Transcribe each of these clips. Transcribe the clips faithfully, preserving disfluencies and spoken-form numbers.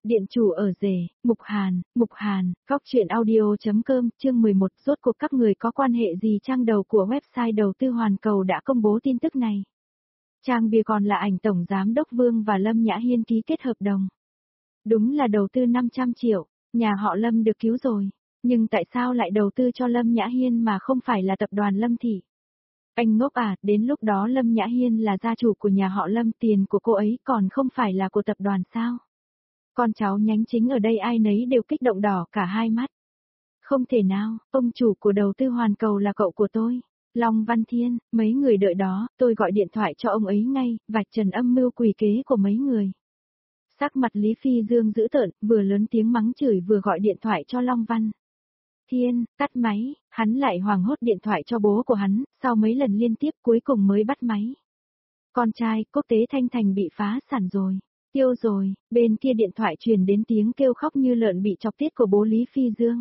Điện chủ ở rể, Mục Hàn, Mục Hàn, góc truyện audio.com, chương mười một, rốt cuộc các người có quan hệ gì? Trang đầu của website đầu tư hoàn cầu đã công bố tin tức này. Trang bìa còn là ảnh Tổng Giám đốc Vương và Lâm Nhã Hiên ký kết hợp đồng. Đúng là đầu tư năm trăm triệu, nhà họ Lâm được cứu rồi. Nhưng tại sao lại đầu tư cho Lâm Nhã Hiên mà không phải là tập đoàn Lâm Thị? Anh ngốc à, đến lúc đó Lâm Nhã Hiên là gia chủ của nhà họ Lâm, tiền của cô ấy còn không phải là của tập đoàn sao? Con cháu nhánh chính ở đây ai nấy đều kích động đỏ cả hai mắt. Không thể nào, ông chủ của đầu tư hoàn cầu là cậu của tôi. Long Văn Thiên, mấy người đợi đó, tôi gọi điện thoại cho ông ấy ngay, vạch trần âm mưu quỷ kế của mấy người. Sắc mặt Lý Phi Dương dữ tợn, vừa lớn tiếng mắng chửi vừa gọi điện thoại cho Long Văn Thiên, tắt máy, hắn lại hoảng hốt điện thoại cho bố của hắn, sau mấy lần liên tiếp cuối cùng mới bắt máy. Con trai, Quốc tế Thanh Thành bị phá sản rồi. Tiêu rồi, bên kia điện thoại truyền đến tiếng kêu khóc như lợn bị chọc tiết của bố Lý Phi Dương.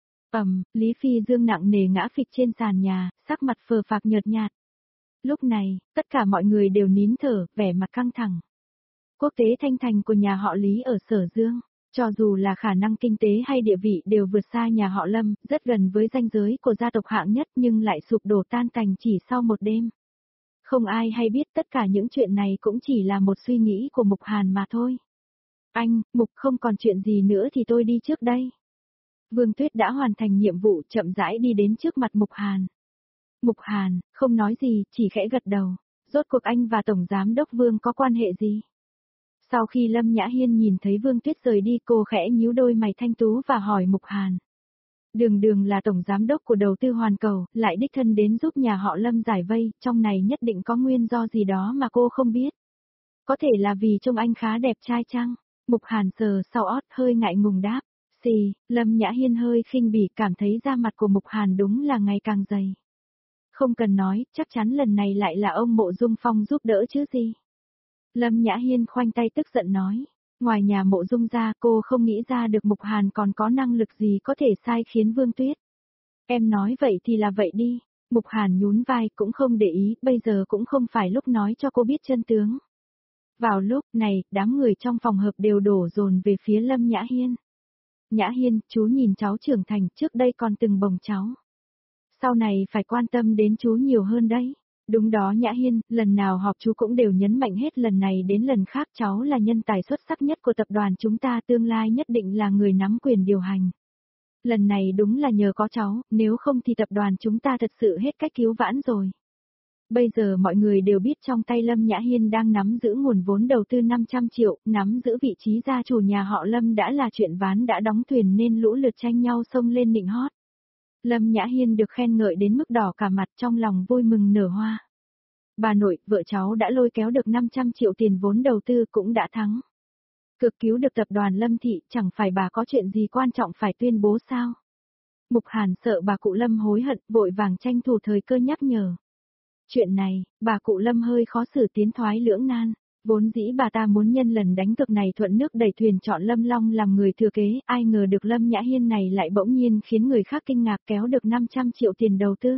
Ầm, Lý Phi Dương nặng nề ngã phịch trên sàn nhà, sắc mặt phờ phạc nhợt nhạt. Lúc này, tất cả mọi người đều nín thở, vẻ mặt căng thẳng. Quốc tế Thanh Thành của nhà họ Lý ở Sở Dương, cho dù là khả năng kinh tế hay địa vị đều vượt xa nhà họ Lâm, rất gần với ranh giới của gia tộc hạng nhất nhưng lại sụp đổ tan tành chỉ sau một đêm. Không ai hay biết tất cả những chuyện này cũng chỉ là một suy nghĩ của Mục Hàn mà thôi. Anh, Mục không còn chuyện gì nữa thì tôi đi trước đây. Vương Tuyết đã hoàn thành nhiệm vụ chậm rãi đi đến trước mặt Mục Hàn. Mục Hàn, không nói gì, chỉ khẽ gật đầu. Rốt cuộc anh và Tổng Giám đốc Vương có quan hệ gì? Sau khi Lâm Nhã Hiên nhìn thấy Vương Tuyết rời đi cô khẽ nhíu đôi mày thanh tú và hỏi Mục Hàn. Đường Đường là tổng giám đốc của đầu tư hoàn cầu, lại đích thân đến giúp nhà họ Lâm giải vây, trong này nhất định có nguyên do gì đó mà cô không biết. Có thể là vì trông anh khá đẹp trai chăng? Mục Hàn sờ sau ót hơi ngại ngùng đáp. Xì, Lâm Nhã Hiên hơi khinh bỉ cảm thấy da mặt của Mục Hàn đúng là ngày càng dày. Không cần nói, chắc chắn lần này lại là ông Mộ Dung Phong giúp đỡ chứ gì. Lâm Nhã Hiên khoanh tay tức giận nói. Ngoài nhà Mộ Dung ra cô không nghĩ ra được Mục Hàn còn có năng lực gì có thể sai khiến Vương Tuyết. Em nói vậy thì là vậy đi. Mục Hàn nhún vai cũng không để ý, bây giờ cũng không phải lúc nói cho cô biết chân tướng. Vào lúc này, đám người trong phòng hợp đều đổ dồn về phía Lâm Nhã Hiên. Nhã Hiên, chú nhìn cháu trưởng thành, trước đây còn từng bồng cháu. Sau này phải quan tâm đến chú nhiều hơn đấy. Đúng đó Nhã Hiên, lần nào họp chú cũng đều nhấn mạnh hết lần này đến lần khác cháu là nhân tài xuất sắc nhất của tập đoàn chúng ta tương lai nhất định là người nắm quyền điều hành. Lần này đúng là nhờ có cháu, nếu không thì tập đoàn chúng ta thật sự hết cách cứu vãn rồi. Bây giờ mọi người đều biết trong tay Lâm Nhã Hiên đang nắm giữ nguồn vốn đầu tư năm trăm triệu, nắm giữ vị trí gia chủ nhà họ Lâm đã là chuyện ván đã đóng thuyền nên lũ lượt tranh nhau xông lên nịnh hót. Lâm Nhã Hiên được khen ngợi đến mức đỏ cả mặt trong lòng vui mừng nở hoa. Bà nội, vợ cháu đã lôi kéo được năm trăm triệu tiền vốn đầu tư cũng đã thắng. Cực cứu được tập đoàn Lâm Thị, chẳng phải bà có chuyện gì quan trọng phải tuyên bố sao? Mục Hàn sợ bà cụ Lâm hối hận, vội vàng tranh thủ thời cơ nhắc nhở. Chuyện này, bà cụ Lâm hơi khó xử tiến thoái lưỡng nan. Vốn dĩ bà ta muốn nhân lần đánh cược này thuận nước đẩy thuyền chọn Lâm Long làm người thừa kế, ai ngờ được Lâm Nhã Hiên này lại bỗng nhiên khiến người khác kinh ngạc kéo được năm trăm triệu tiền đầu tư.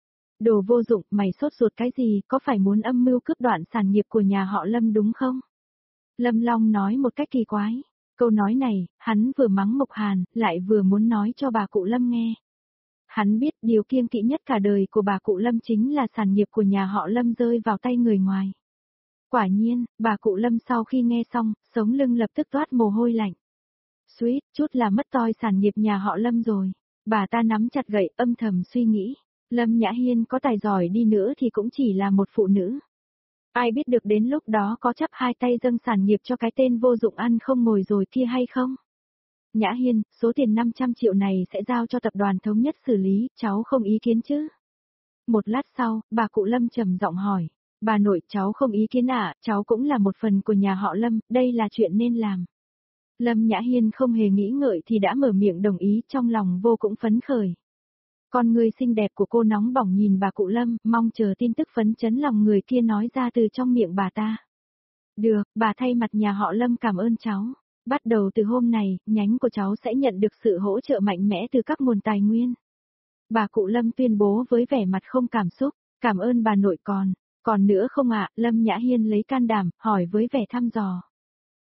Đồ vô dụng, mày sốt ruột cái gì, có phải muốn âm mưu cướp đoạn sản nghiệp của nhà họ Lâm đúng không? Lâm Long nói một cách kỳ quái. Câu nói này, hắn vừa mắng Mục Hàn, lại vừa muốn nói cho bà cụ Lâm nghe. Hắn biết điều kiêng kỵ nhất cả đời của bà cụ Lâm chính là sản nghiệp của nhà họ Lâm rơi vào tay người ngoài. Quả nhiên, bà cụ Lâm sau khi nghe xong, sống lưng lập tức toát mồ hôi lạnh. Suýt, chút là mất toi sản nghiệp nhà họ Lâm rồi. Bà ta nắm chặt gậy âm thầm suy nghĩ. Lâm Nhã Hiên có tài giỏi đi nữa thì cũng chỉ là một phụ nữ. Ai biết được đến lúc đó có chắp hai tay dâng sản nghiệp cho cái tên vô dụng ăn không ngồi rồi kia hay không? Nhã Hiên, số tiền năm trăm triệu này sẽ giao cho tập đoàn thống nhất xử lý, cháu không ý kiến chứ? Một lát sau, bà cụ Lâm trầm giọng hỏi. Bà nội, cháu không ý kiến ạ, à, cháu cũng là một phần của nhà họ Lâm, đây là chuyện nên làm. Lâm Nhã Hiên không hề nghĩ ngợi thì đã mở miệng đồng ý, trong lòng vô cùng phấn khởi. Con người xinh đẹp của cô nóng bỏng nhìn bà cụ Lâm, mong chờ tin tức phấn chấn lòng người kia nói ra từ trong miệng bà ta. Được, bà thay mặt nhà họ Lâm cảm ơn cháu. Bắt đầu từ hôm này, nhánh của cháu sẽ nhận được sự hỗ trợ mạnh mẽ từ các nguồn tài nguyên. Bà cụ Lâm tuyên bố với vẻ mặt không cảm xúc, cảm ơn bà nội còn. Còn nữa không ạ, Lâm Nhã Hiên lấy can đảm, hỏi với vẻ thăm dò.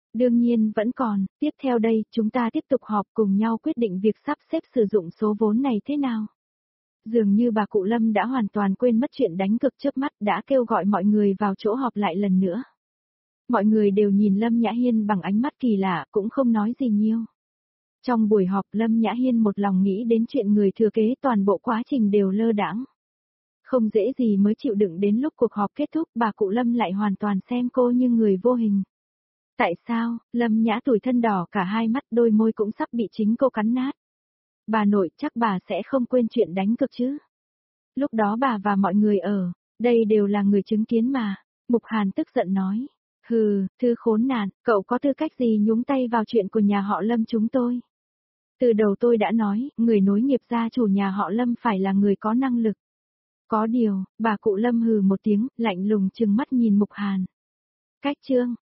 Đương nhiên vẫn còn, tiếp theo đây, chúng ta tiếp tục họp cùng nhau quyết định việc sắp xếp sử dụng số vốn này thế nào. Dường như bà cụ Lâm đã hoàn toàn quên mất chuyện đánh cược trước mắt, đã kêu gọi mọi người vào chỗ họp lại lần nữa. Mọi người đều nhìn Lâm Nhã Hiên bằng ánh mắt kỳ lạ, cũng không nói gì nhiều. Trong buổi họp, Lâm Nhã Hiên một lòng nghĩ đến chuyện người thừa kế, toàn bộ quá trình đều lơ đãng. Không dễ gì mới chịu đựng đến lúc cuộc họp kết thúc, bà cụ Lâm lại hoàn toàn xem cô như người vô hình. Tại sao? Lâm Nhã tủi thân đỏ cả hai mắt, đôi môi cũng sắp bị chính cô cắn nát. Bà nội, chắc bà sẽ không quên chuyện đánh cược chứ? Lúc đó bà và mọi người ở, đây đều là người chứng kiến mà. Mục Hàn tức giận nói. Hừ, thư khốn nạn, cậu có tư cách gì nhúng tay vào chuyện của nhà họ Lâm chúng tôi? Từ đầu tôi đã nói, người nối nghiệp gia chủ nhà họ Lâm phải là người có năng lực. Có điều, bà cụ Lâm hừ một tiếng, lạnh lùng trừng mắt nhìn Mục Hàn. Cách chương.